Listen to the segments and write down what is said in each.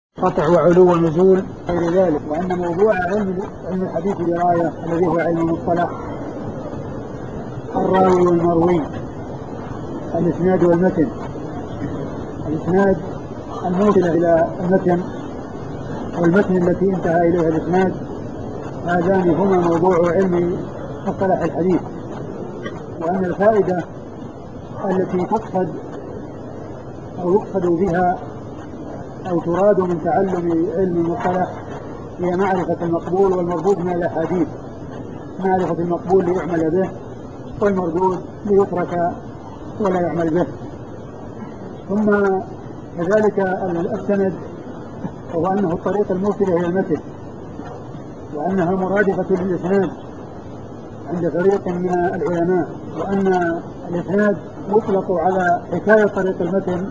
قطع وعلو ونزول غير ذلك، وأن موضوع علم الحديث دراية الذي هو علم المصطلح الراوي والمروي، الإسناد والمتن، الإسناد الموصل إلى المتن والمتن التي انتهى إليها الإسناد، هذان هما موضوع علم مصطلح الحديث. وأن الفائدة التي تقصد أو يقصد بها أو تراد من تعلم علم المصطلح هي معرفة المقبول والمردود من الأحاديث، معرفة المقبول ليعمل به والمردود ليترك ولا يعمل به. ثم كذلك السند، وهو أنه الطريق الموصلة إلى المتن، وأنها مرادفة للإسناد عند فريق من العلماء، وأن الإسناد يطلق على حكاية طريق المتن،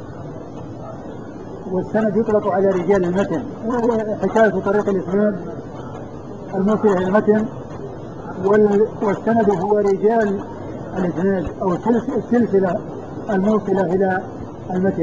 والسند يطلق على رجال المتن. حكاية طريق الإسناد الموصلة إلى المتن، والسند هو رجال الإسناد أو السلسلة الموصلة إلى المتن.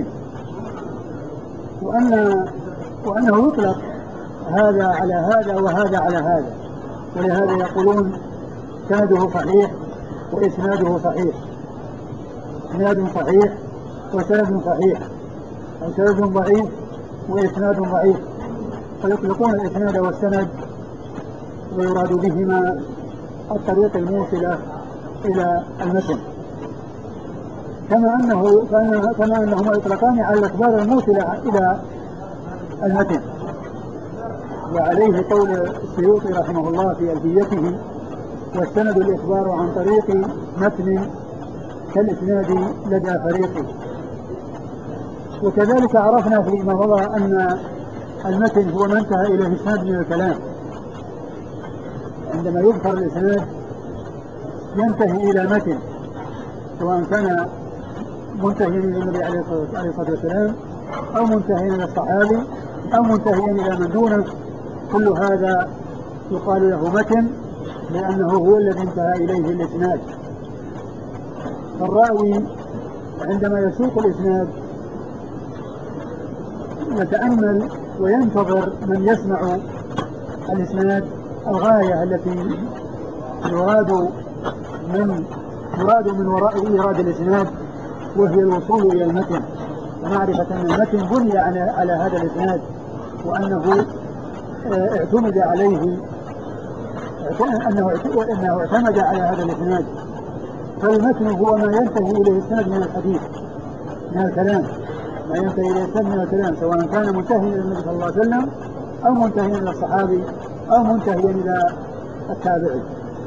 وأنه يطلق هذا على هذا وهذا على هذا، ولهذا يقولون سنده صحيح وإسناده صحيح، إسناد صحيح وسند صحيح، أو سند ضعيف وإسناد ضعيف، فيطلقون الإسناد والسند ويراد بهما الطريق الموصلة إلى المتن، كما أنهما يطلقان على الأخبار الموصلة إلى المتن. وعليه قول السيوطي رحمه الله في ألفيته: والسند الإخبار عن طريق متن كالإسناد لدى فريق. وكذلك عرفنا فيما مضى أن المتن هو ما انتهى إليه الإسناد من الكلام. عندما يذكر الإسناد ينتهي إلى متن، سواء كان منتهيا إلى النبي عليه الصلاة والسلام، أو منتهيا إلى الصحابي، أو منتهيا إلى من دونه، كل هذا يقال له متن، لأنه هو الذي انتهى إليه الإسناد. فالراوي عندما يسوق الإسناد يتأمل وينتظر من يسمع الإسناد الغاية التي يراد من وراء إيراد الإسناد، وهي الوصول إلى المتن، ومعرفة أن المتن بني على هذا الإسناد، وأنه اعتمد عليه، أنه اعتمد على هذا الإسناد. فالمتن هو ما ينتهي إليه السند من الحديث، من الكلام، ما ينتهي إليه السند من الكلام، سواء كان منتهيا إلى النبي صلى الله عليه وسلم، أو منتهيا إلى الصحابي، أو منتهيا إلى التابعي.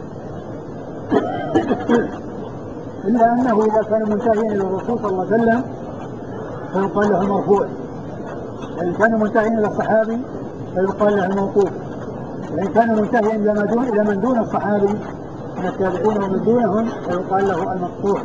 إلا أنه إذا كان منتهيا إلى الرسول صلى الله عليه وسلم فيقال له مرفوع، وإن كان منتهيا إلى الصحابي فيقال له موقوف، وإن كان منتهيا إلى من دون الصحابي من التابعين ومن دونهم فيقال له المقطوع.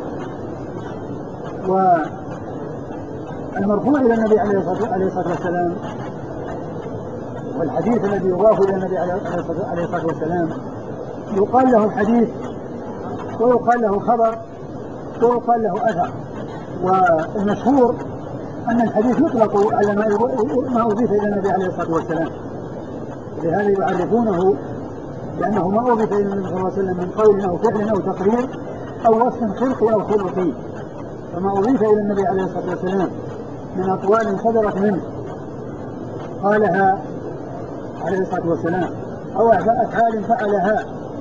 والمرفوع إلى النبي عليه الصلاة والسلام، والحديث الذي يضاف إلى النبي عليه الصلاة والسلام يقال له حديث، ويقال له خبر، ويقال له أثر. والمشهور أن الحديث يطلق على ما أضيف إلى النبي عليه الصلاة والسلام، لهذا يعرفونه لأنه ما أضيف إلى النبي صلى الله عليه وسلم من قول أو فعل أو تقرير أو وصف خلقي أو خلقي. فما أضيف إلى النبي عليه الصلاة والسلام من أقوال صدرت منه قالها عليه الصلاة والسلام، أو أفعال فعلها،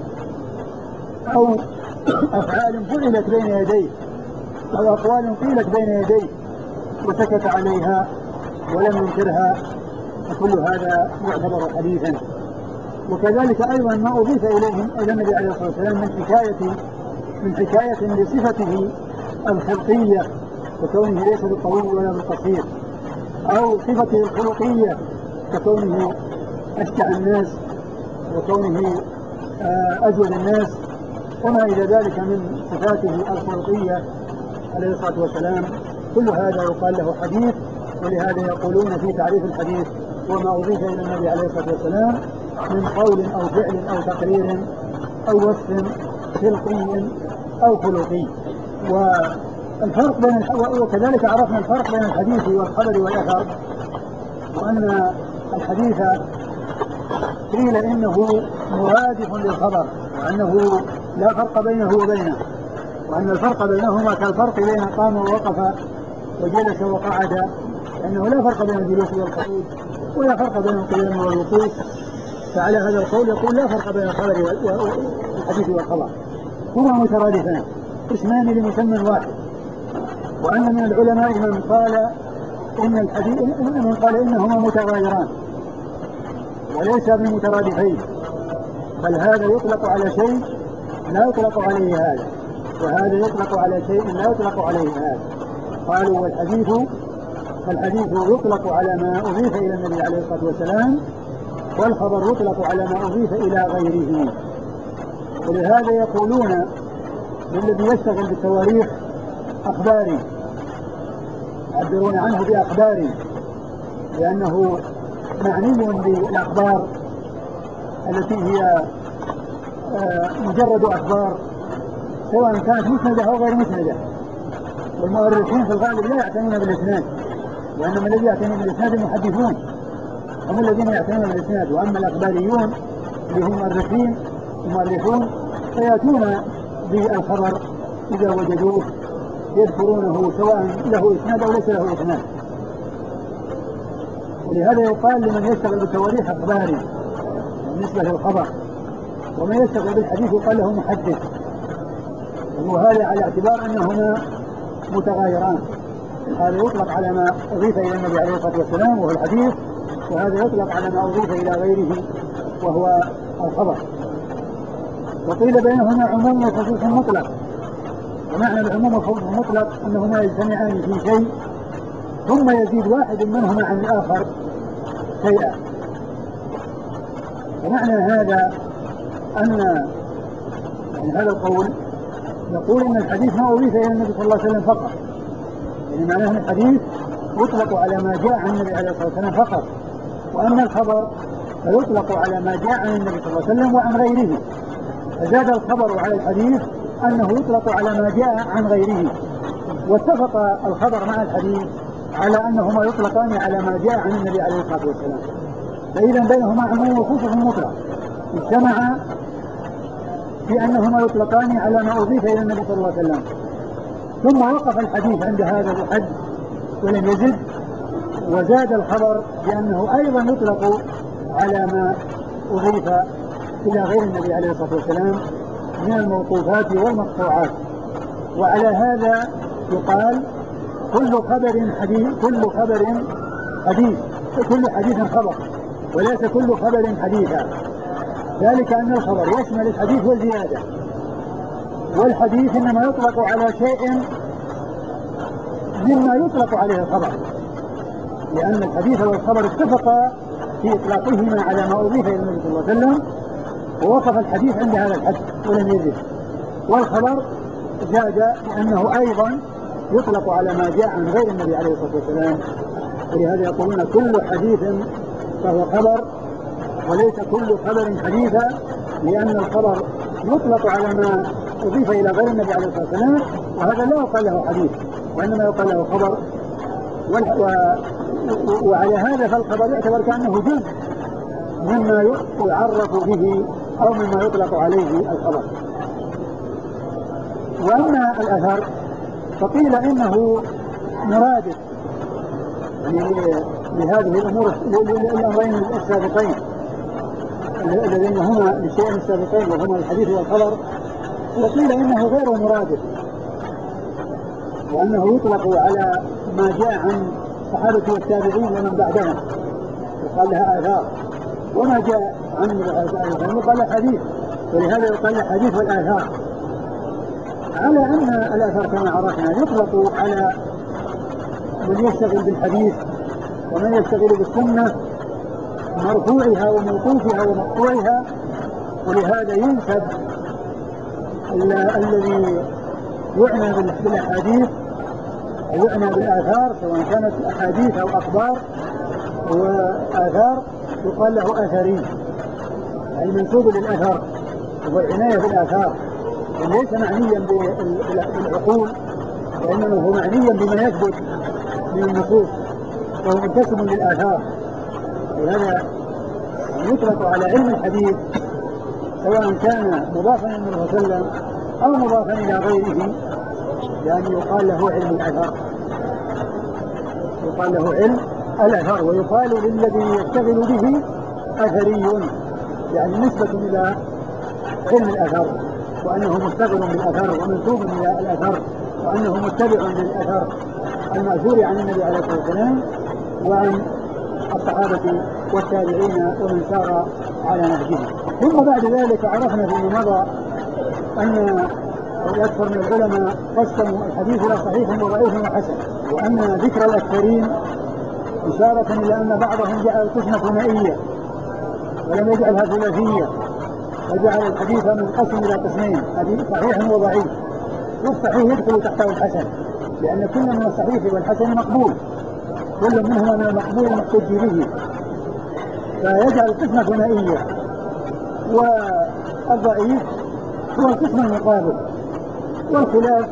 أو أفعال فعلت بين يديه، أو أقوال قيلت بين يديه وسكت عليها ولم ينكرها، فكل هذا يعتبر حديثا. وكذلك أيضا ما أضيف إلى النبي عليه الصلاة والسلام من حكاية لصفته الخلقية ككونه ليس بالطويل ولا بالقصير، أو صفته الخلقية ككونه أشجع الناس وكونه أجود الناس وما إلى ذلك من صفاته الخلقية عليه الصلاة والسلام، كل هذا يقال له حديث. ولهذا يقولون في تعريف الحديث: وما أضيف إلى النبي عليه الصلاة والسلام من قول أو فعل أو تقرير أو وصف خلقي أو خلقي. وكذلك عرفنا الفرق بين الحديث والخبر والأثر، وأن الحديث قيل إنه مرادف للخبر، وأنه لا فرق بينه وبينه، وأن الفرق بينهما كالفرق بين قام ووقف وجلس وقعد، لأنه لا فرق بين الجلوس والقعود ولا فرق بين القيام والوقوف. فعلى هذا القول يقول لا فرق بين الخبر والحديث والخبر، هما مترادفان اسمان لمسمى واحد. وأن من العلماء من قال إنهما متغايران وليس بمترادفين، بل هذا يطلق على شيء لا يطلق عليه هذا، وهذا يطلق على شيء لا يطلق عليه هذا. قالوا والحديث يطلق على ما أضيف إلى النبي عليه الصلاة والسلام، والخبر يطلق على ما أضيف إلى غيره. ولهذا يقولون للذي يشتغل بالتواريخ أخباري، يعبرون عنه بأخباري، لأنه معني بالأخبار التي هي مجرد أخبار سواء كانت مسندة أو غير مسندة. والمؤرخين في الغالب لا يعتنون بالإسناد، وإنما الذي يعتنون بالإسناد المحدثون هم الذين يعتنون بالإسناد. وأما الأخباريون اللي هم مؤرخون فيأتون بالخبر إذا وجدوه يذكرونه سواء له إسناد أو ليس له إسناد. ولهذا يقال لمن يشتغل بالتواريخ أخباري بالنسبة للخبر، ومن يشتغل بالحديث يقال له محدث، وهذا على اعتبار أنهما متغايران. هذا يطلق على ما أضيف إلى النبي عليه الصلاة والسلام وهو الحديث، وهذا يطلق على ما أضيف إلى غيره وهو الخبر. وقيل بينهما عموم وخصوص مطلق، ومعنى العموم والخصوص المطلق أنهما يجتمعان في شيء ثم يزيد واحد منهما عن الآخر شيئا. ومعنى هذا أن هذا القول يقول إن الحديث ما أضيف إلى النبي صلى الله عليه وسلم فقط، يعني معناه أن الحديث يطلق على ما جاء عن النبي عليه الصلاة والسلام فقط، وأما الخبر فيطلق على ما جاء عن النبي صلى الله عليه وسلم وعن غيره. فزاد الخبر على الحديث أنه يطلق على ما جاء عن غيره، واتفق الخبر مع الحديث على أنهما يطلقان على ما جاء عن النبي عليه الصلاة والسلام. فإذا بينهما عموم وخصوص مطلق اجتمع في أنهما يطلقان على ما أضيف إلى النبي صلى الله عليه وسلم، ثم وقف الحديث عند هذا الحد ولم يزد، وزاد الخبر بأنه أيضا يطلق على ما أضيف إلى غير النبي عليه الصلاة والسلام من الموقوفات والمقطوعات. وعلى هذا يقال كل حديث خبر، وليس كل خبر حديثا، ذلك أن الخبر يشمل الحديث والزيادة، والحديث إنما يطلق على شيء مما يطلق عليه الخبر، لأن الحديث والخبر اتفقا في إطلاقهما على ما أضيف إلى النبي صلى الله عليه وسلم، ووقف الحديث عند هذا الحد ولم يزد. والخبر زاد لأنه أيضا يطلق على ما جاء عن غير النبي عليه الصلاة والسلام. ولهذا يقولون كل حديث فهو خبر، وليس كل خبر حديثا، لأن الخبر يطلق على ما أضيف إلى غير النبي عليه الصلاة والسلام، وهذا لا يقال له حديث وإنما يقال له خبر. وعلى هذا فالخبر يعتبر كأنه جزء مما يعرف به أو مما يطلق عليه الخبر. وأما الأثر فقيل إنه مرادف لهذه الأمور الأمرين السابقين الذين هما للشيئين السابقين وهما الحديث والخبر، وقيل إنه غير مرادف، وأنه يطلق على ما جاء عن الصحابة والتابعين ومن بعدهم يقال لها آثار، وما جاء عن الصحابة يقال له حديث، ولهذا يقال له حديث والآثار. على أن الآثار كما عرفنا يطلق على من يشتغل بالحديث ومن يشتغل بالسنة مرفوعها وموقوفها ومقطوعها، ولهذا ينسب الذي يعنى بالأحاديث ويعنى بالآثار سواء كانت أحاديث أو أخبار وآثار يقال له أثري، المنسوب للأثر والعناية بالآثار، وليس معنيا بالعقول وإنما هو معنيا بما يثبت من النصوص، وهو منتسب للآثار لهذا يطلق على علم الحديث سواء كان مضافا إلى النبي صلى الله عليه وسلم أو مضافا إلى غيره، يعني يقال له علم الأثر، يقال له علم الأثر، ويقال للذي يشتغل به أثري، يعني نسبة إلى علم الأثر، وأنه مشتغل بالأثر ومنسوب إلى الأثر، وأنه متبع للأثر المأثور عن النبي عليه الصلاة والسلام وعن الصحابة والتابعين ومن سار على نهجه. ثم بعد ذلك عرفنا فيما مضى أن الأكثر من العلماء قسموا الحديث إلى صحيح وضعيف وحسن، وأن ذكر الأكثرين إشارة إلى أن بعضهم جعل القسمة ثنائية ولم يجعلها ثلاثية، وجعل الحديث منقسم إلى قسمين، حديث صحيح وضعيف، والصحيح يدخل تحته الحسن، لأن كل من الصحيح والحسن مقبول، كل منهما من المقبول المحتج به، فيجعل القسمة ثنائية. والضعيف هو القسم المقابل، والخلاف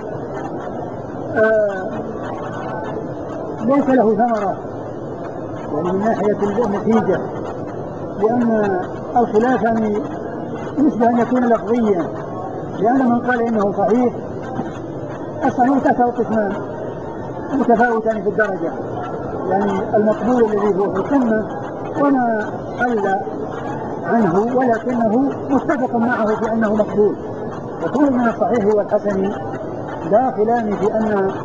ليس له ثمرة يعني من ناحية النتيجة، لأن الخلاف يعني يشبه أن يكون لفظيا، لأن من قال إنه صحيح، الصحيح تحته قسمان متفاوتان في الدرجة، يعني المقبول الذي هو في القمة وما قل عنه ولكنه متفق معه في أنه مقبول، وكل من الصحيح والحسن داخلان في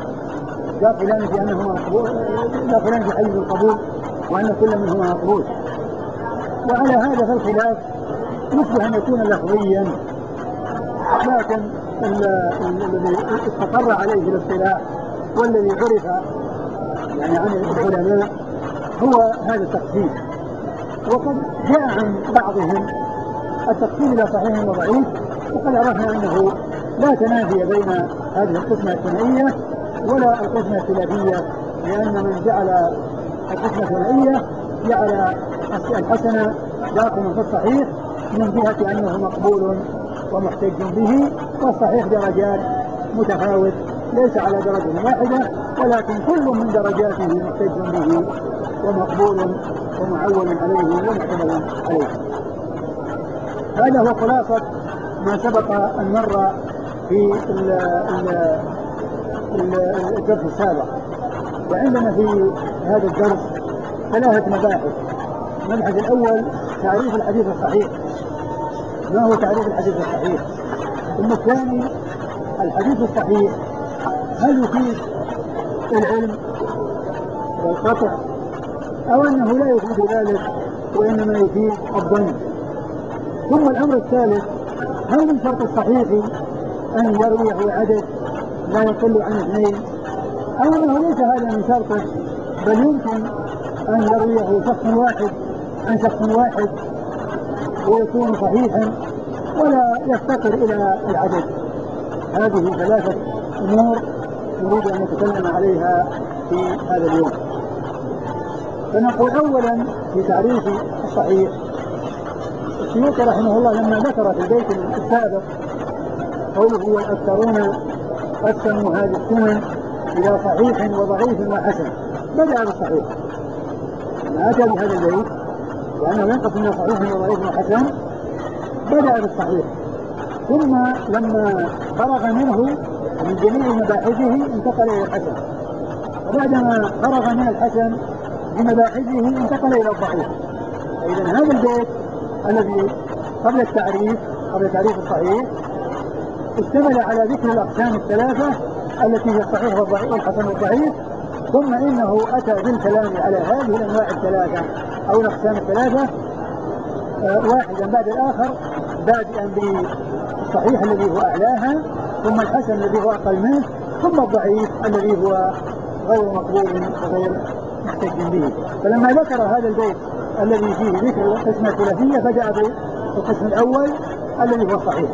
أنه مقبول، داخلان في حيز القبول، وأن كل منهما مقبول. وعلى هذا فالخلاف يشبه أن يكون لفظيا، لكن الذي استقر عليه الاصطلاح والذي عرف يعني عن العلماء هو هذا التقسيم. وقد جاء عن بعضهم التقسيم إلى صحيح وضعيف، وقد عرفنا أنه لا تنافي بين هذه القسمة الثنائية ولا القسمة الثلاثية، لأن من جعل القسمة الثنائية جعل الحسن داخل في الصحيح من جهة أنه مقبول ومحتج به، والصحيح درجات متفاوت ليس على درجة واحدة، ولكن كل من درجاته محتج به ومقبول ومعول عليه ومعتمد عليه. هذا هو خلاصة ما سبق أن مر في الدرس السابق. وعندنا في هذا الدرس ثلاثة مباحث. المبحث الأول تعريف الحديث الصحيح، ما هو تعريف الحديث الصحيح؟ ثم الثاني الحديث الصحيح هل يفيد العلم والقطع أو أنه لا يفيد ذلك وإنما يفيد الظن؟ ثم الأمر الثالث هل من شرط الصحيح أن يرويه عدد لا يقل عن اثنين، أو أنه ليس هذا من شرطه بل يمكن أن يرويه شخص واحد عن شخص واحد ويكون صحيحا ولا يفتقر إلى العدد؟ هذه ثلاثة أمور نريد أن نتكلم عليها في هذا اليوم. فنقول أولا في تعريف الصحيح، السيوطي رحمه الله لما ذكر في البيت السابق قوله والأكثرون قسموا هذه السنن إلى صحيح وضعيف وحسن، بدأ بالصحيح، ما أتى بهذا البيت لأنه ينقسم إلى صحيح وضعيف وحسن، بدأ بالصحيح، ثم لما فرغ منه من جميع مباحثه انتقل إلى الحسن، وبعدما فرغ من الحسن بمباحثه انتقل إلى الضعيف. إذن هذا البيت الذي قبل تعريف الصحيح اشتمل على ذكر الأقسام الثلاثة التي هي الصحيح والحسن والضعيف، ثم إنه أتى بالكلام على هذه الأنواع الثلاثة أو الأقسام الثلاثة واحدا بعد الآخر، بادئا بالصحيح الذي هو أعلاها، ثم الحسن الذي هو أقل منه، ثم الضعيف الذي هو غير مقبول وغير محتج به. فلما ذكر هذا البيت الذي فيه ذكر القسمة الثلاثية بدأ بالقسم الأول الذي هو صحيح،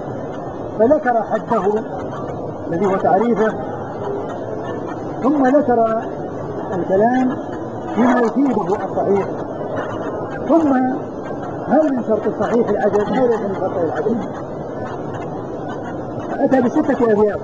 فذكر حده الذي هو تعريفه، ثم ذكر الكلام فيما يفيده الصحيح، ثم هل من شرط الصحيح العدد أو ليس من شرط العدد؟ أتى بستة أبيات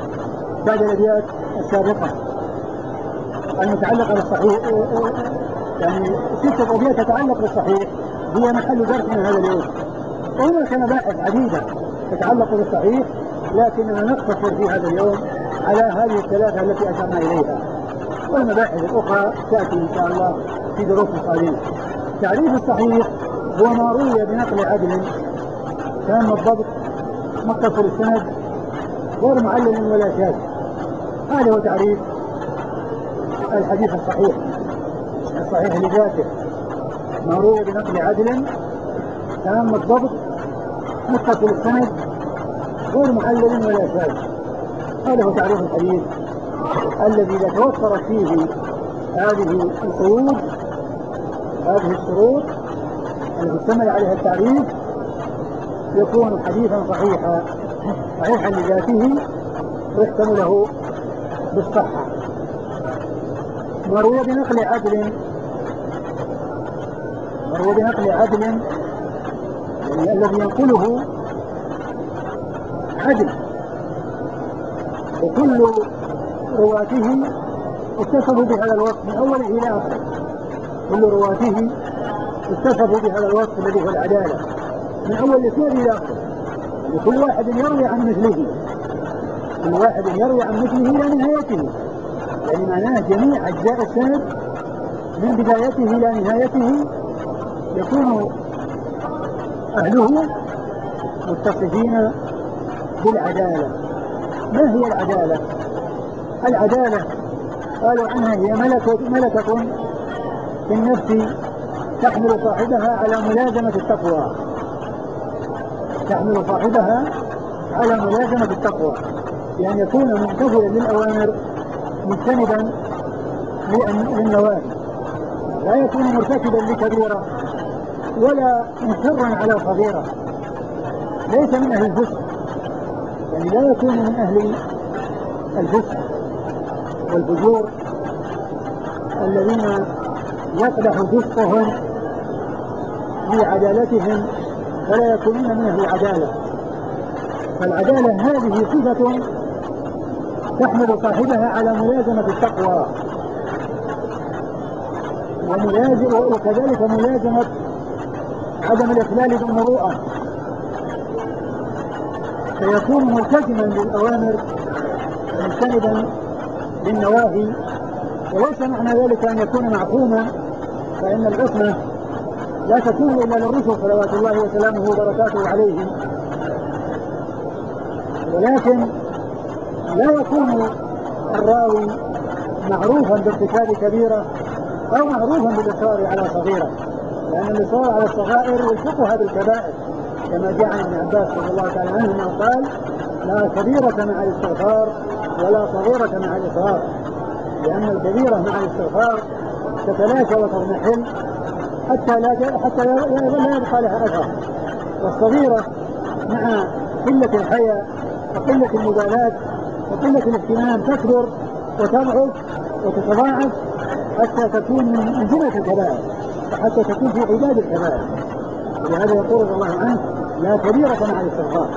بعد الأبيات السابقة المتعلقة بالصحيح يعني 6 أبيات تتعلق بالصحيح هي محل درسنا هذا اليوم. وهناك مباحث عديدة تتعلق بالصحيح، لكننا نقتصر في هذا اليوم على هذه الثلاثة التي أشرنا إليها، والمباحث الأخرى تأتي إن شاء الله في دروس قادمة. تعريف الصحيح هو ما روي بنقل عدل تام الضبط متصل السند غير معلل ولا شاذ. هذا هو تعريف الحديث الصحيح. الصحيح لذاته ما روي بنقل عدل تام الضبط متصل السند غير معلل ولا شاذ. هذا هو تعريف الحديث الذي إذا توفرت فيه هذه القيود، هذه الشروط التي اشتمل عليها التعريف، يكون حديثا صحيحا صحيحا لذاته ويحكم له بالصحة. مروي بنقل عدل، مروي بنقل عدل يعني الذي ينقله عدل وكل رواته اتصفوا بهذا الوصف من أوله إلى آخره، كل رواته اتصفوا بهذا الوصف الذي هو العدالة من أول الإسناد إلى آخره. وكل واحد يروي عن مثله، كل واحد يروي عن مثله إلى نهايته، يعني معناه جميع أجزاء السند من بدايته إلى نهايته يكون أهله متصفين بالعدالة. ما هي العدالة؟ العدالة قالوا عنها هي ملكة في النفس تحمل صاحبها على ملازمة التقوى، تحمل صاحبها على ملازمة التقوى، يعني يكون ممتثلا للأوامر مجتنبا للنواهي، لا يكون مرتكبا لكبيرة ولا مصرا على صغيرة، ليس من أهل الفسق، يعني لا يكون من أهل الفسق والفجور الذين يقدح فسقهم بعدالتهم فلا يكونون من أهل العدالة. فالعدالة هذه صفة تحمل صاحبها على ملازمة التقوى وكذلك ملازمة عدم الإخلال بالمروءة، فيكون ملتزما للأوامر مجتنبا للنواهي. وليس معنى ذلك أن يكون معصوما، فإن العصمة لا تكون إلا للرسل صلوات الله وسلامه وبركاته عليهم، ولكن لا يكون الراوي معروفا بارتكاب كبيرة أو معروفا بالإصرار على صغيرة، لأن الإصرار على الصغائر يلحقها بالكبائر، كما جاء عن ابن عباس رضي الله تعالى عنهما قال: لا كبيرة مع الاستغفار ولا صغيرة مع الإصرار، لأن الكبيرة مع الاستغفار تتلاشى وتضمحل حتى لا يبقى لها أثر، والصغيرة مع قلة الحياء وقلة المبالاة وقلة الاهتمام تكبر وتضعف وتتضاعف حتى تكون من جملة الكبائر وحتى تكون في عداد الكبائر. ولهذا يقول رضي الله عنه: لا كبيرة مع الاستغفار.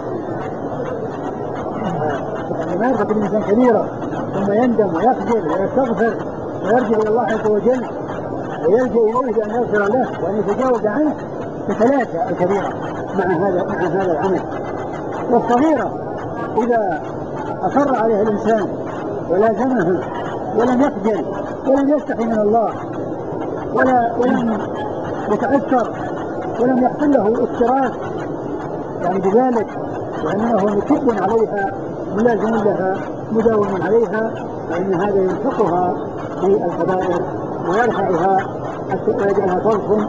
يعني ما يرتكب الإنسان كبيرة ثم يندم ويخجل ويستغفر ويرجع إلى الله عز وجل ويلجأ إليه بأن يغفر له وأن يتجاوز عنه، تتلاشى الكبيرة مع هذا العمل. والصغيرة إذا أصر عليها الإنسان ولازمها ولم يخجل ولم يستحي من الله ولم يتأثر ولم يحصل له اكتراث يعني بذلك، لأنه مكب عليها ملازم لها مداوم عليها، فإن هذا يلحقها بالكبائر ويرفعها حتى يجعلها تضخم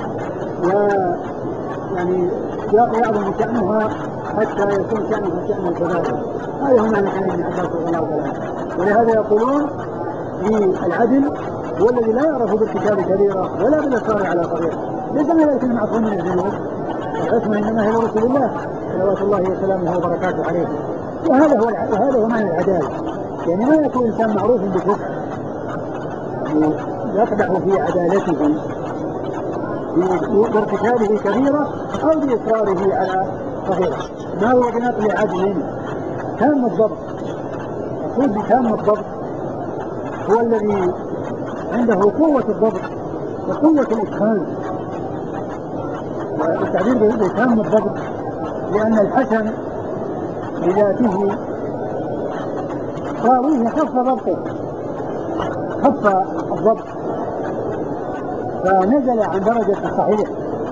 ويعني يعظم شأنها حتى يكون شأنها شأن الكبائر. هذا هو معنى كلام ابن عباس رضي الله عنه. ولهذا يقولون في العدل هو الذي لا يعرف بارتكاب كبيرة ولا بالإصرار على صغيرة، ليس من ذلك المعصوم من الذنوب، العصمة إنما هي لرسول الله صلوات الله وسلامه وبركاته عليه. وهذا هو معنى العدالة، يعني ما يكون إنسان معروف بالفسق يقدح في عدالته بارتكابه كبيرة أو بإصراره على صغيرة. ما هو بنقل عدل تام الضبط؟ مقصود بتام الضبط هو الذي عنده قوة الضبط وقوة الإتقان. والتعبير بالإتقان الضبط لأن الحسن بذاته راويه خف ضبطه، خف الضبط فنزل عن درجة الصحيح،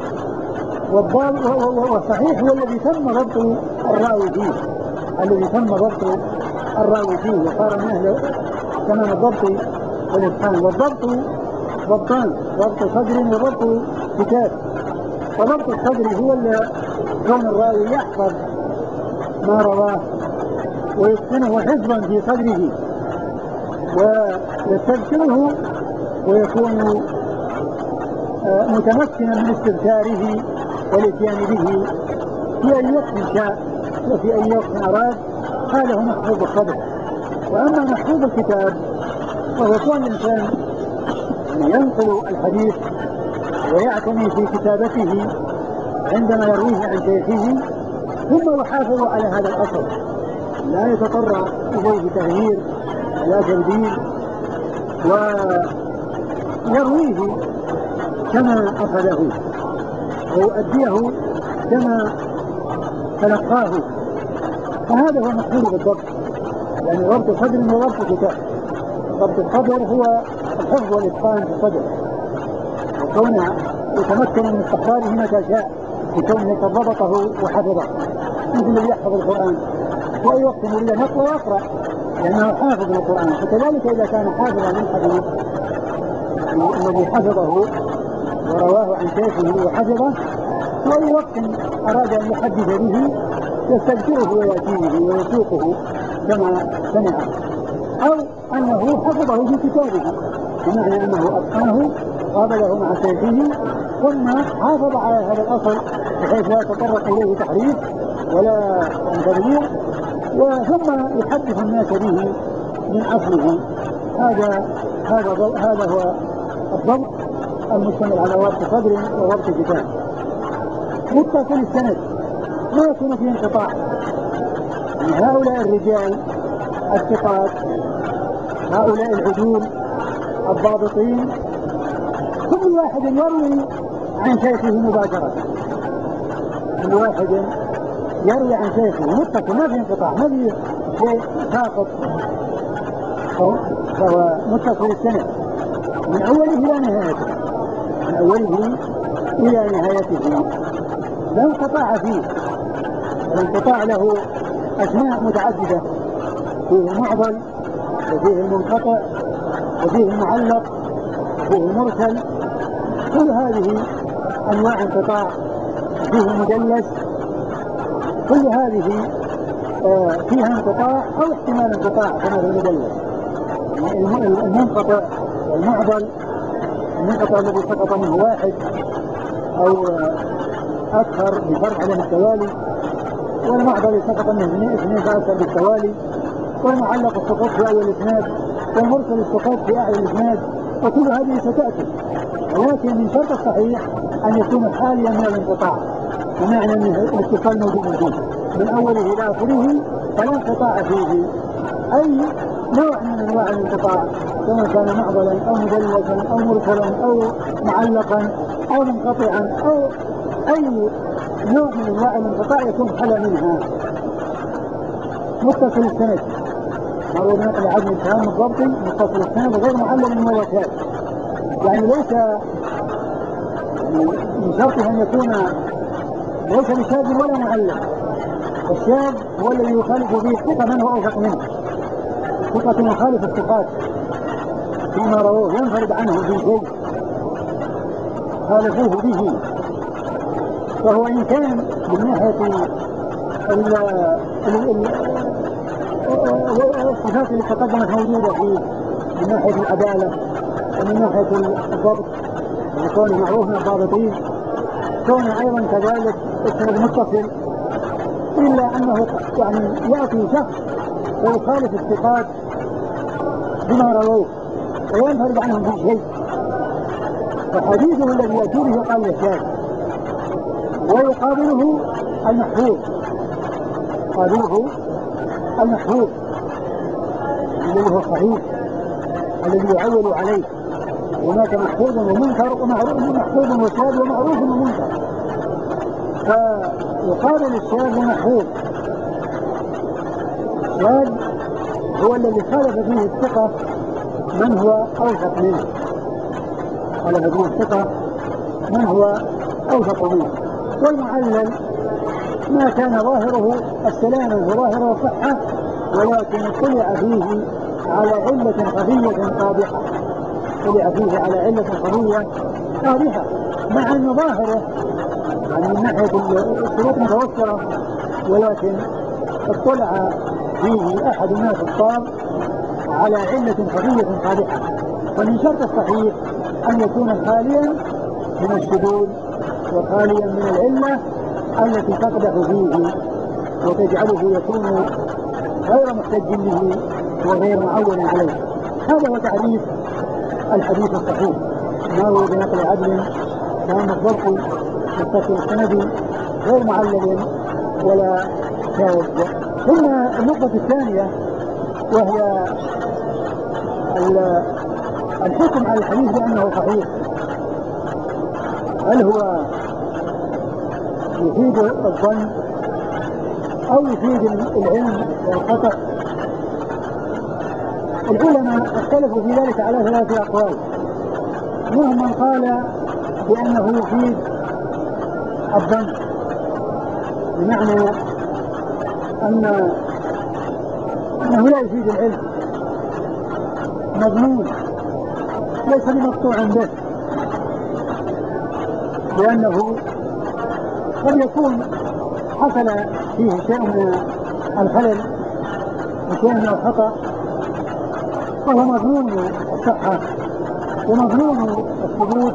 والصحيح هو الذي تم ضبط الراوي فيه، الذي تم ضبط الراوي فيه وصار من أهل تمام الضبط والإتقان. والضبط ضبطان، ضبط صدر وضبط كتاب. فضبط الصدر هو كون الراوي يحفظ ما رواه ويتقنه حفظا في صدره ويستذكره ويكون متمكنا من استذكاره والاتيان به في أي وقت شاء وفي أي وقت أراد. هذا هو محفوظ الصدر. وأما محفوظ الكتاب فهو كون الإنسان ينقل الحديث ويعتني في كتابته عندما يرويه عن شيخه ثم يحافظ على هذا الأصل، لا يتطرع إليه تغيير ولا تبديل، ويرويه كما أخذه ويؤديه كما تلقاه. فهذا هو مقصود بالضبط، يعني ضبط صدر وضبط كتاب. ضبط الصدر هو الحفظ والإتقان في الصدر، وكونه يتمكن من استحضاره متى شاء بكونه قد ضبطه وحفظه، مثل الذي يحفظ القرآن في أي وقت يريد أن يقرأ يقرأ لأنه حافظ للقرآن. فكذلك إذا كان حافظا للحديث الذي حفظه ورواه عن شيخه وحفظه في أي وقت أراد أن يحدث به يستذكره ويأتي به ويسوقه كما سمعه، أو أنه حفظه في كتابه بمعنى أنه أتقنه قابله مع شيخه ثم حافظ على هذا الأصل بحيث لا يتطرق إليه تحريف ولا تغيير، وثم يحدث الناس به من أصله. هذا هو الضبط المشتمل على ضبط صدر وضبط كتاب. متصل السند ما يكون فيه انقطاع. يعني هؤلاء الرجال الثقات، هؤلاء العدول الضابطين، كل واحد يروي عن شيخه مباشرة، كل واحد يروي عن شيخه متصل ما في انقطاع، ما في شيء ساقط، فهو متصل السند من أوله إلى نهايته، من أوله إلى نهايته لا انقطاع فيه. الانقطاع له أسماء متعددة، فيه المعضل وفيه المنقطع وفيه المعلق وفيه المرسل، كل هذه أنواع انقطاع، فيه المدلس، كل هذه فيها انقطاع أو احتمال انقطاع كما في المدلس. المنقطع والمعضل، المنقطع الذي سقط منه واحد أو أكثر بفرع عدم التوالي، والمعضل سقط منه اثنين فأكثر بالتوالي، والمعلق السقوط في أول الإسناد، والمرسل السقوط في أعلى الإسناد، وكل هذه ستأتي. ولكن من شرط الصحيح أن يكون حاليا من الانقطاع، بمعنى أن الاتصال موجود فيه من أوله إلى آخره فلا انقطاع فيه. أي نوع من أنواع الانقطاع سواء كان معضلا أو مدلسا أو مرسلا أو معلقا أو منقطعا أو أي نوع من أنواع الانقطاع يكون حل منها. متصل السند هو نقل عدم التام الضبطي، متصل السند غير معلل من الوكالة، يعني ليس من شرطه أن يكون ليس بشاذ ولا معلل. الشاذ هو الذي يخالف به الثقة من هو أوثق منه، ثقة يخالف الثقات فيما رووه ينفرد عنه في شيء خالفوه به، فهو إن كان من ناحية الصفات اللي تقدمت موجودة فيه من ناحية العدالة ومن ناحية الضبط وكونه معروف من الضابطين، كونه أيضا كذلك السند متصل، إلا أنه يعني يأتي شخص ويخالف الثقات بما رووه وينفرد عنهم في شيء، فحديثه الذي يأتي به قال يشاذ، ويقابله المحفوظ، قابله المحفوظ الذي هو صحيح الذي يعول عليه هناك محفوظ ومنكر ومعروف، محفوظ وشاذ ومعروف ومنكر، فيقابل الشاذ محفوظ. الشاذ هو الذي خالف فيه الثقة من هو أوثق منه، خالف فيه الثقة من هو أوثق منه. والمعلل ما كان ظاهره السلامة وظاهره الصحة، ولكن اطلع فيه على علة خفية قادحة، اطلع فيه على علة خفية قادحة، مع أن ظاهره يعني من ناحية الشروط متوفرة، ولكن اطلع فيه أحد الناس الطاب على علة خفية قادحة. فمن شرط الصحيح أن يكون خاليا من الشذوذ وخاليا من العلة التي تقدح فيه وتجعله يكون غير محتج به وغير معول عليه. هذا هو تعريف الحديث الصحيح: ما هو بنقل عدل تام الضبط متصل السند غير معلل ولا شاذ. ثم النقطة الثانية وهي الحكم على الحديث بأنه صحيح. هل هو يفيد الظن أو يفيد العلم والقطع؟ العلماء اختلفوا في ذلك على 3 أقوال. منهم من قال بأنه يفيد الظن، بمعنى أنه لا يفيد العلم، مظنون ليس بمقطوع به، لأنه قد يكون حصل فيه شيء من الخلل وشيء من الخطأ، فهو مظنون الصحة ومظنون الثبوت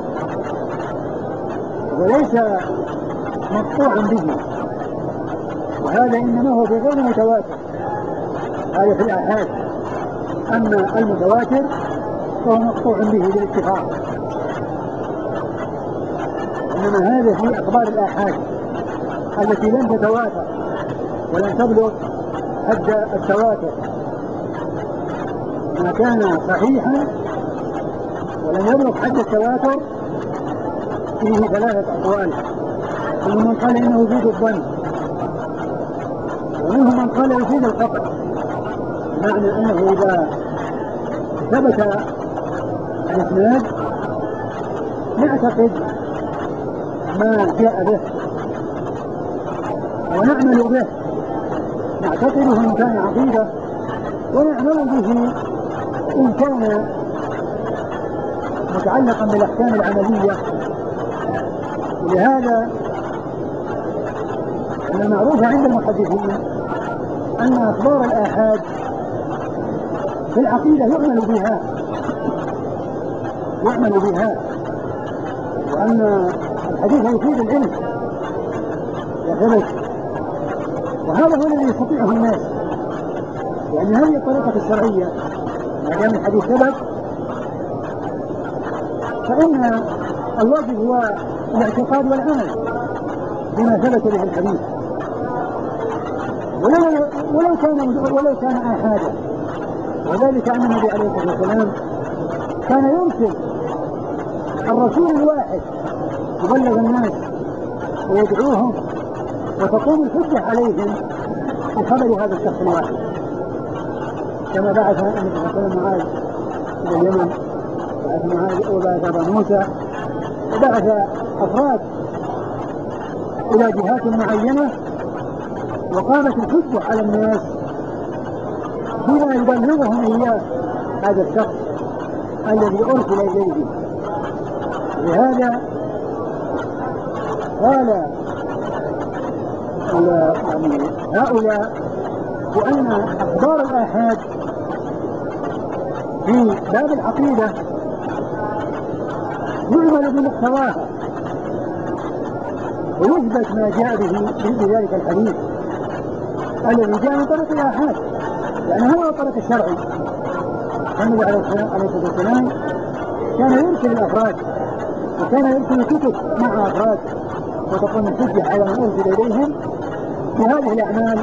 وليس مقطوعا به، وهذا إنما هو في غير متواتر. هذا في الآحاد، أما المتواتر فهو مقطوع به بالاتفاق، إنما هذا في أخبار الآحاد التي لم تتواتر ولن تبلغ حد التواتر. ما كان صحيحا ولم يبلغ حد التواتر فيه 3 أقوال. منهم من قال إنه يفيد الظن، ومنهم من قال يفيد القطع، معنى أنه إذا ثبت الإسناد نعتقد ما جاء به ونعمل به، نعتقده إن كان عقيدة ونعمل به إن كان متعلقا بالأحكام العملية. ولهذا أن المعروف عند المحدثين أن أخبار الآحاد في العقيدة يعمل بها، وأن الحديث يفيد العلم وثبت، وهذا هو الذي يستطيعه الناس، لأن هذه الطريقة الشرعية ما دام الحديث ثبت فإن الواجب هو الاعتقاد والعمل بما ثبت به الحديث، ولو كان آحادا. وذلك أن النبي عليه الصلاة والسلام كان يرسل الرسول الواحد يبلغ الناس ويدعوهم وتقوم الحجة عليهم بخبر هذا الشخص الواحد، كما بعث النبي صلى الله عليه وسلم معاذ إلى اليمن، وبعث أبا موسى، وبعث أفراد إلى جهات معينة، وقامت الحجة على الناس بما يبلغهم إياه هذا الشخص الذي أرسل إليه. لهذا قال هؤلاء بأن أخبار الآحاد في باب العقيدة يعمل بمقتضاها ويثبت ما جاء به بذلك الحديث الذي جاء من طريق الآحاد، لأن هذا هو الطريق الشرعي. النبي عليه الصلاة والسلام كان يرسل الأفراد وكان يرسل كتب مع أفراد وتقوم الحجة على من أرسل إليهم بهذه الأعمال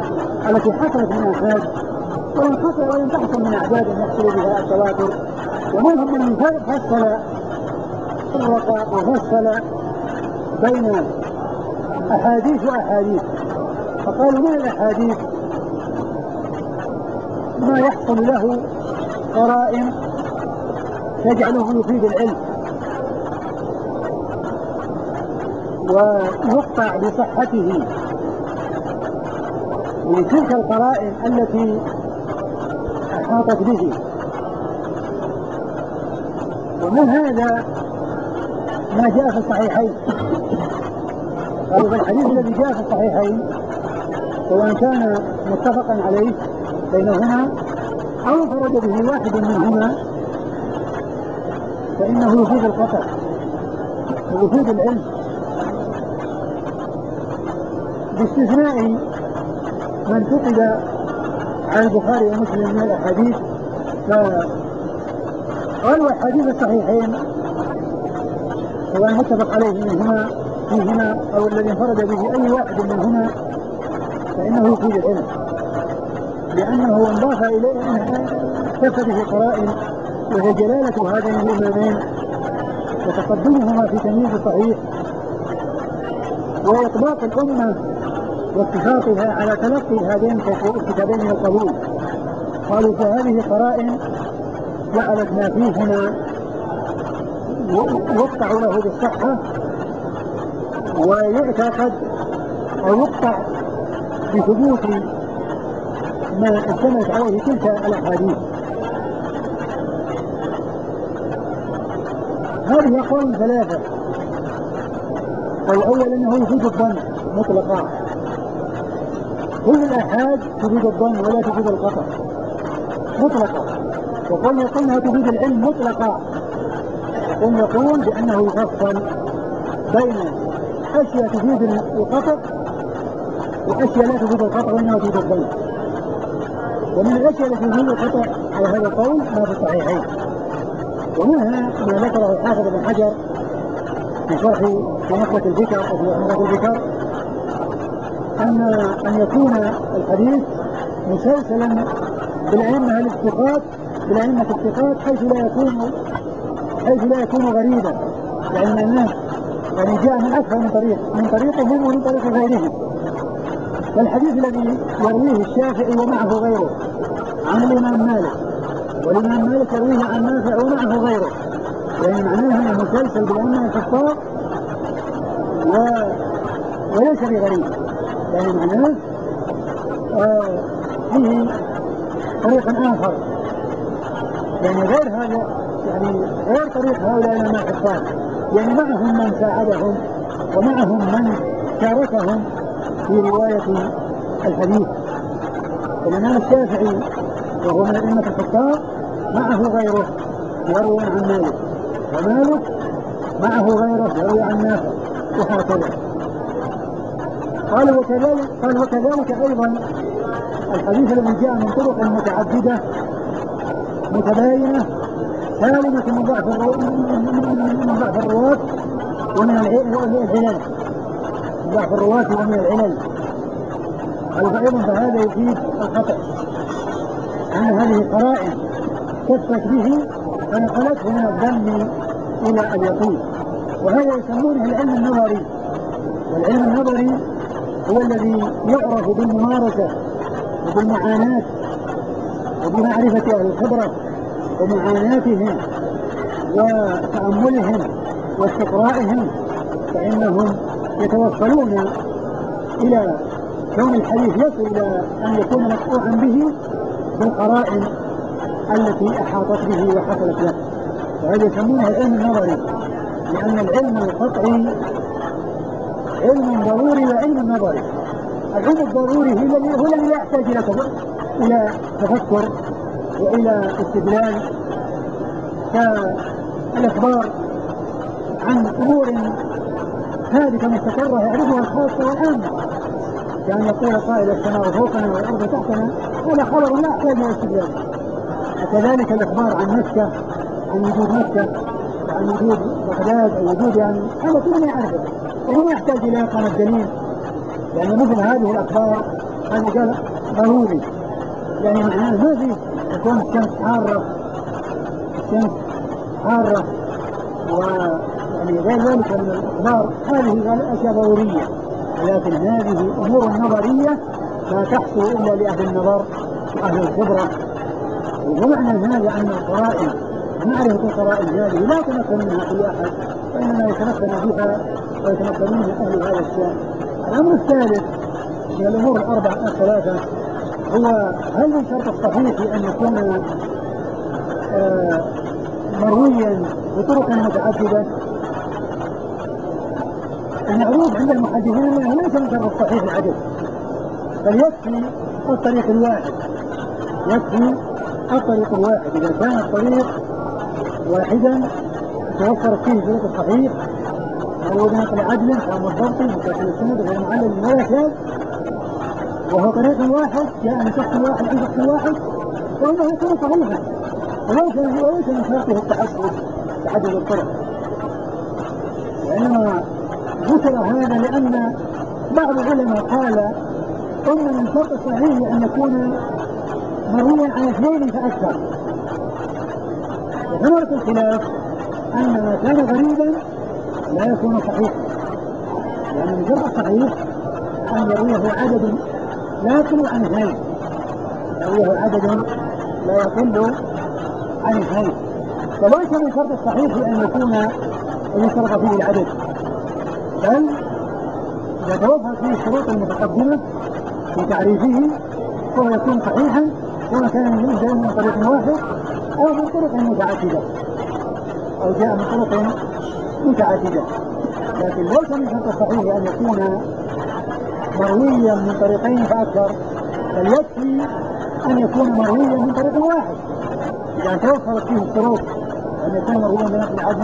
التي حصلت من آحاد ولم تحصل من أعداد يحصل بها التواتر ومنهم من فصل فرق وفصل بين أحاديث وأحاديث، فقالوا من الأحاديث ما يحصل له قرائن تجعله يفيد العلم ويقطع بصحته لتلك القرائن التي أحاطت به. ومن هذا ما جاء في الصحيحين، قالوا في الحديث الذي جاء في الصحيحين سواء كان متفقا عليه بينهما أو انفرد به واحد منهما فإنه يفيد القطع ويفيد العلم، باستثناء من فقد عن البخاري ومسلم من الأحاديث. فقالوا الحديث الصحيحين سواء متفق عليه منهما فيهما أو الذي انفرد به أي واحد منهما فإنه يفيد العلم، لأنه انضاف إليه كف به قرائن، وهي جلالة هذين الإمامين وتقدمهما في تمييز الصحيح وإطلاق الأمة واتفاقها على تلقي هذين الكتابين من القبول. قالوا فهذه قرائن جعلت ما فيهما يقطع له بالصحة ويعتقد أو يقطع بثبوت ما استندت عليه تلك الأحاديث. هذه أقوال ثلاثة. الأول أنه يفيد الظن مطلقا، كل الآحاد تفيد الظن ولا تفيد القطع مطلقا، وقلنا تفيد العلم مطلقا، وقلنا نقول بأنه يفصل بين أشياء تفيد القطع وأشياء لا تفيد القطع وإنما تفيد الظن. ومن الأشياء التي تفيد القطع على هذا القول ما في الصحيحين، ومنها ما ذكره الحافظ بن حجر في شرح في نخبة الذكر أو في عمدة الذكر أن يكون الحديث مسلسلا بالأئمة الثقات حيث لا يكون غريبا، يعني الناس يعني جاء من أكثر من طريق، من طريقهم ومن طريق غيرهم. فالحديث الذي يرويه الشافعي ومعه غيره عن الإمام مالك، والإمام مالك يرويه عن نافع ومعه غيره، يعني معناه أنه مسلسل بالأئمة الثقات وليس بغريب، يعني معناه فيه طريق آخر، يعني غير هذا، يعني غير طريق هؤلاء العلماء الحفاظ، يعني معهم من ساعدهم ومعهم من شاركهم في رواية الحديث. الإمام الشافعي وهو من أئمة الحفاظ معه غيره يروي عن مالك، ومالك معه غيره يروي عن نافع، وهكذا. قال وكذلك أيضا الحديث الذي جاء من طرق متعددة متباينة سالمة من ضعف الرواة ومن العلل، ضعف الرواة ومن العلل. قال فأيضا فهذا يفيد القطع أن هذه قرائن كفت به فنقلته من الظن إلى اليقين، وهذا يسمونه العلم النظري. والعلم النظري هو الذي يعرف بالممارسة وبالمعاناة وبمعرفة أهل الخبرة ومعاناتهم وتأملهم واستقرائهم، فإنهم يتوصلون إلى كون الحديث يصل إلى أن يكون مقطوعا به بالقرائن التي أحاطت به وحصلت له. وهذا يسمونه العلم النظري، لأن العلم القطعي علم ضروري وعلم نظري. العلم الضروري هو الذي لا يحتاج إلى تفكر وإلى استدلال، كالإخبار عن أمور ثابتة مستقرة يعرفها الخاصة والعامة، كان يقول قائل السماء فوقنا والأرض تحتنا، هذا خبر لا يحتاج إلى استدلال. وكذلك الإخبار عن مكة، عن وجود مكة وعن وجود بغداد أو وجود يعني هذا كله يعرفه وما يحتاج إلى إقامة دليل، لأن مثل هذه الأخبار هذا قال ضروري، يعني معناه ما في تكون الشمس حارة، الشمس حارة ويعني غير ذلك من الأخبار، هذه أشياء ضرورية، ولكن هذه أمور نظرية لا تحصل إلا لأهل النظر وأهل الخبرة. ومعنى هذا أن القرائن، معرفة القرائن هذه لا يتمكن منها كل أحد، وإنما يتمكن بها ويتمكن منها أهل هذا الشأن. الأمر الثالث من الأمور الثلاثة هو هل من شرط الصحيح أن يكون مرويا بطرق متعددة؟ المعروف عند المحدثين أنه ليس من شرط الصحيح العدد، بل يكفي الطريق الواحد، يكفي الطريق الواحد. إذا كان الطريق واحدا توفرت فيه شروط الصحيح، أو نقل عدل تام الضبط متصل السند غير معلل ولا شاذ، وهو طريق واحد جاء من شخص واحد عن شخص واحد، فإنه يكون صحيحا وليس من شرطه تعدد الطرق. وإنما ذكر هذا لأن بعض العلماء قال إن من شرط الصحيح أن يكون مرويا عن اثنين فأكثر، وثمرة الخلاف أن ما كان غريبا لا يكون صحيحا، لأن من شرط الصحيح أن يرويه عدد لا يقل عن اثنين، يرويه عدد لا يقل عن اثنين، وليس من شرط الصحيح أن يكون يشترط فيه العدد، بل إذا توفر فيه الشروط المتقدمة في تعريفه فهو يكون صحيحا، وما كان يجيء من طريق واحد أو من طرق متعددة، أو جاء من طرق متعددة. لكن ليس من شرط الصحيح أن يكون مرويا من طريقين فأكثر، بل يكفي أن يكون مرويا من طريق واحد إذا توفرت فيه الشروط، أن يكون مرويا بنقل عدل،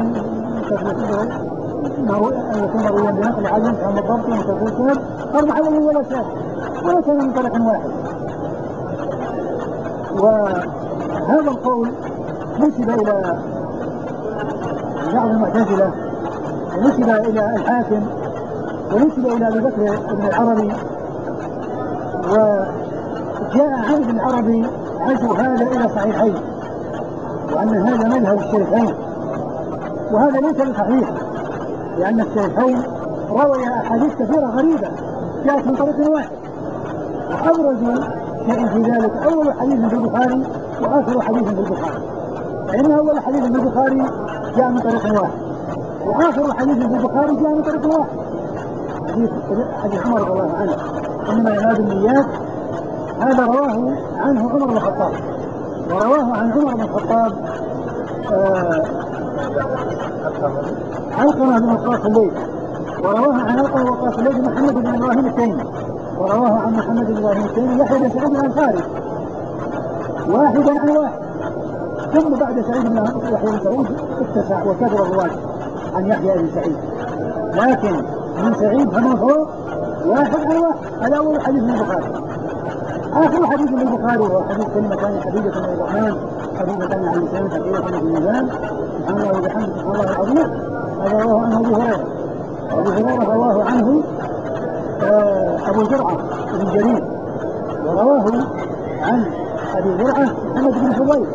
أن يكون مرويا بنقل عدل تام الضبط متصل أربعة ولا شاذ، ولا كان من طريق واحد. وهذا القول نسب إلى بعض المعتزلة، ونسب إلى الحاكم، ونسب إلى أبي بكر بن العربي، وجاء عن ابن العربي عزو هذا إلى صحيحين، وأن هذا مذهب الشيخين، وهذا ليس بصحيح، لأن الشيخين روي أحاديث كثيرة غريبة جاءت من طريق واحد، وأبرز شيء في ذلك أول حديث في البخاري وآخر حديث في البخاري، فإن أول حديث في البخاري جاء من طريق واحد، وآخر حديث في البخاري جاء من طريق واحد، حديث عمر رضي الله عنه إنما ينادي النيات، هذا رواه عنه عمر بن الخطاب، ورواه عن عمر بن الخطاب علقمة بن وقاص الليث، ورواه عن علقمة وقاص الليث محمد بن إبراهيم التيمي، ورواه عن محمد بن إبراهيم التيمي يحيى بن سعيد الأنصاري، واحدا عن واحد، ثم بعد سعيد بن يحيى بن سعيد اتسع وكثر الرواة عن يحيى بن سعيد، لكن من سعيد فما فوق واحد عن واحد. هذا أول حديث من البخاري. آخر حديث من البخاري هو حديث كلمتان حبيبة من الرحمن، حبيبتان عن اللسان، ثقيلة في الميزان، سبحان الله وبحمده سبحان الله العظيم. هذا رواه عنه أبو هريرة، أبو هريرة رواه عنه أبو زرعة بن جرير، ورواه عن أبي زرعة محمد بن حبيب،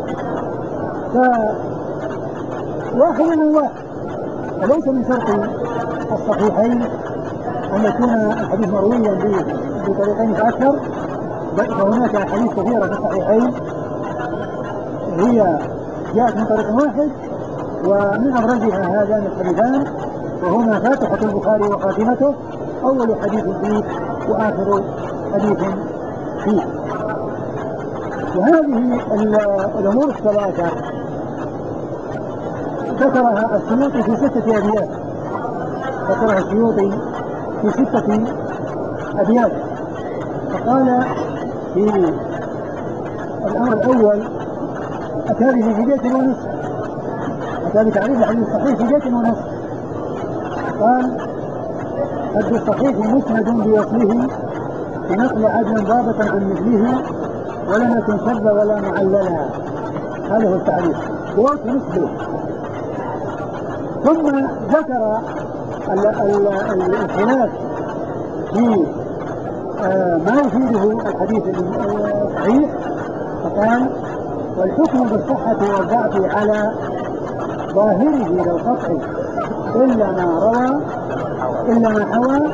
فواحد من واحد. فليس من شرط الصحيحين أن يكون الحديث مرويا بطريقين فأكثر، بل فهناك أحاديث كثيرة في الصحيحين هي جاءت من طريق واحد، ومن أبرزها هذان الحديثان، وهما فاتحة البخاري وخاتمته، أول حديث فيه وآخر حديث فيه. وهذه الأمور الثلاثة ذكرها السيوطي في 6 أبيات، ذكرها السيوطي في 6 أبيات، فقال في الأمر الأول أتى به في بيت ونصف، أتى بتعريف الحديث الصحيح في بيت ونصف، قال حد الصحيح مسند بوصله بنقل عدل ضابطا عن مثله ولم يكن شذ ولا معللا. هذا هو التعريف بوصف مثله. ثم ذكر الخلاف في ما يفيده الحديث الصحيح، فقال والحكم بالصحة والضعف على ظاهره للقطع إلا ما حوى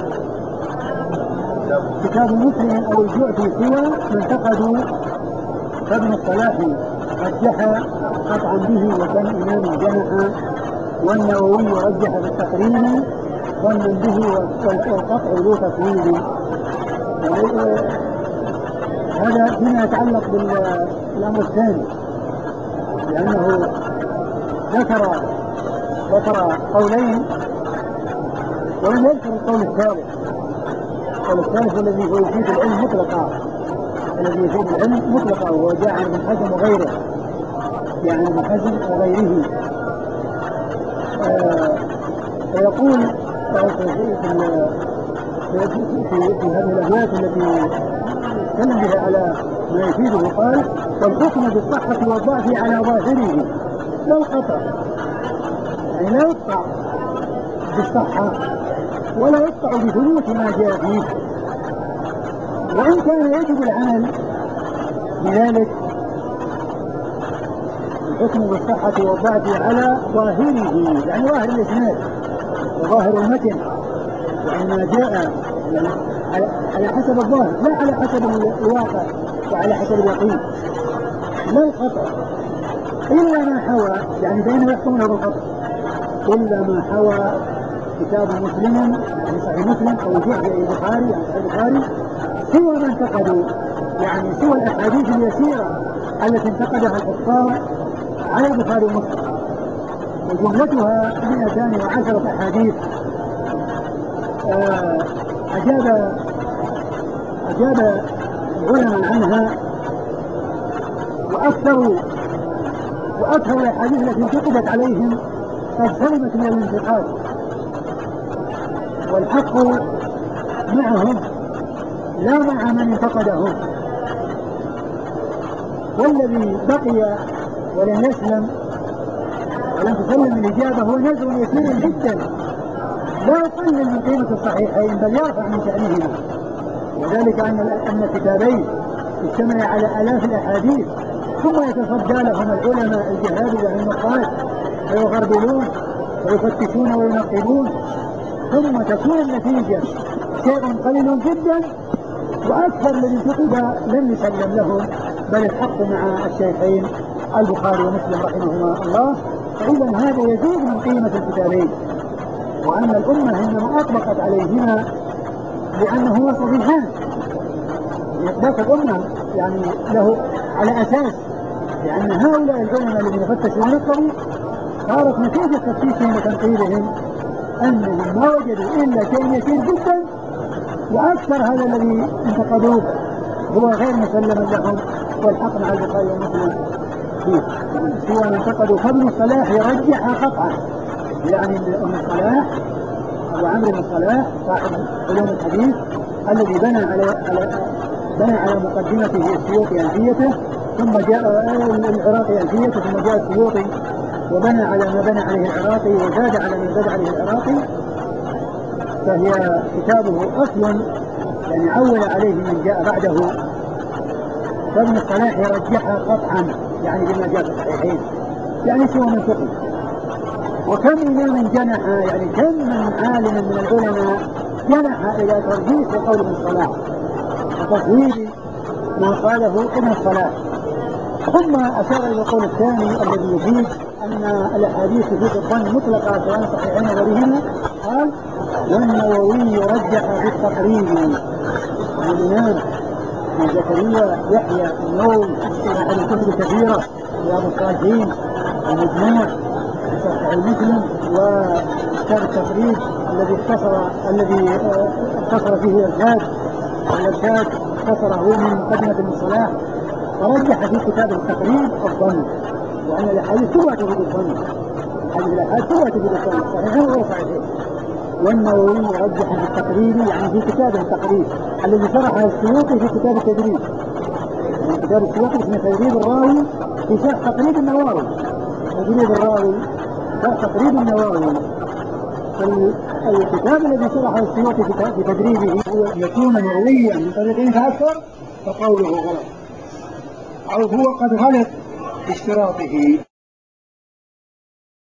كتاب مسلم أو الجعفي سوى من انتقدوا، فابن الصلاح رجح قطعا به وكان إمام جنح، والنووي رجح بالتقريب ظنا به والقطع ذو تفويض. هذا فيما يتعلق بالأمر الثاني، لأنه ذكر قولين ولم يذكر القول الثالث. القول الثالث الذي هو يفيد العلم مطلقا، وهو جاء عن ابن حزم وغيره، يعني ابن حزم وغيره. فيقول في هذه الأبيات التي تكلم بها على ما يفيده، قال: والحكم بالصحة والضعف على ظاهره لا القطع، يعني لا يقطع بالصحة ولا يقطع بثبوت ما جاء فيه، وإن كان يجب العمل بذلك. الحكم بالصحة والضعف على ظاهره، يعني ظاهر الإسناد وظاهر المتن، يعني ما جاء يعني على حسب الظاهر لا على حسب الواقع وعلى حسب اليقين، لا القطع إلا ما حوى، يعني بين يحكمون بالقطع إلا ما حوى كتاب مسلم، يعني صحيح مسلم أو الجعفي البخاري، يعني صحيح البخاري، سوى ما انتقدوا، يعني سوى الأحاديث اليسيرة التي انتقدها الحفاظ على البخاري ومسلم، وجملتها 210 أحاديث. أجاب العلماء عنها، وأكثر الأحاديث التي انتقدت عليهم قد سلمت من الانتقاد، والحق معهم لا مع من انتقدهم. والذي بقي ولم يسلم ولم تسلم الإجابة هو نزع يسير جدا لا يقلل من قيمة الصحيحين بل يرفع من شأنهما، وذلك أن الكتابين اجتمع على آلاف الأحاديث، ثم يتصدى لهم العلماء الجهابذة النقاد ويغربلون ويفتشون وينقبون، ثم تكون النتيجة شيء قليل جدا، وأكثر من انتقد لم يسلم لهم، بل الحق مع الشيخين البخاري ومسلم رحمهما الله. فإذا هذا يزيد من قيمة الكتابين، وأن الأمة إنما أطلقت عليهما لأنه صحيحان، إطلاق الأمة يعني له على أساس، لأن هؤلاء العلماء الذين فتشوا ونقبوا صارت نتيجة تفتيشهم وتنقيبهم أنهم ما وجدوا إلا شيء يسير جدا، وأكثر هذا الذي انتقدوه هو غير مسلم لهم، والحق مع البخاري ومسلم فيه. سوى ما انتقدوا، فابن الصلاح يرجح قطعا، يعني ابن الصلاح أبو عمرو بن الصلاح صاحب علوم الحديث الذي بنى على مقدمته السيوطي ألفيته، ثم جاء العراقي ألفيته، ثم جاء السيوطي وبنى على ما بنى عليه العراقي وزاد على ما زاد عليه العراقي، فهي كتابه أصل يعني عول عليه من جاء بعده. فابن الصلاح يرجحها قطعا، يعني بما جاء في الصحيحين، يعني سوى من فقه. وكم إمام جنح، يعني كم من عالم من العلماء جنح إلى ترجيح قول ابن الصلاح وتصوير ما قاله ابن الصلاح. ثم أشار إلى القول الثاني الذي يفيد أن الأحاديث تفيد الظن مطلقة سواء صحيحين وغيرهما، قال: والنووي يرجح في التقريب. الإمام زكريا يحيى النووي أحد الكتب كثيرة، رياض الصالحين، المجموع، صحيح مسلم، وكتاب التقريب الذي اختصر فيه الإرشاد، والإرشاد اختصره من مقدمة ابن الصلاح، ورجح في كتاب التقريب الظن، وأن الأحاديث كلها تفيد الظن، الأحاديث كلها تفيد الظن صحيحين وغير صحيحين. والنووي يرجح في التقريب، يعني في كتابه التقريب الذي شرحه السيوطي في كتاب التدريب، يعني كتاب السيوطي اسمه تدريب الراوي في شرح تقريب النووي، تدريب الراوي شرح تقريب النووي. الكتاب الذي شرحه السيوطي في تدريبه هو يكون مرويا من طريقين فأكثر، فقوله غلط، أو هو قد غلط باشتراطه.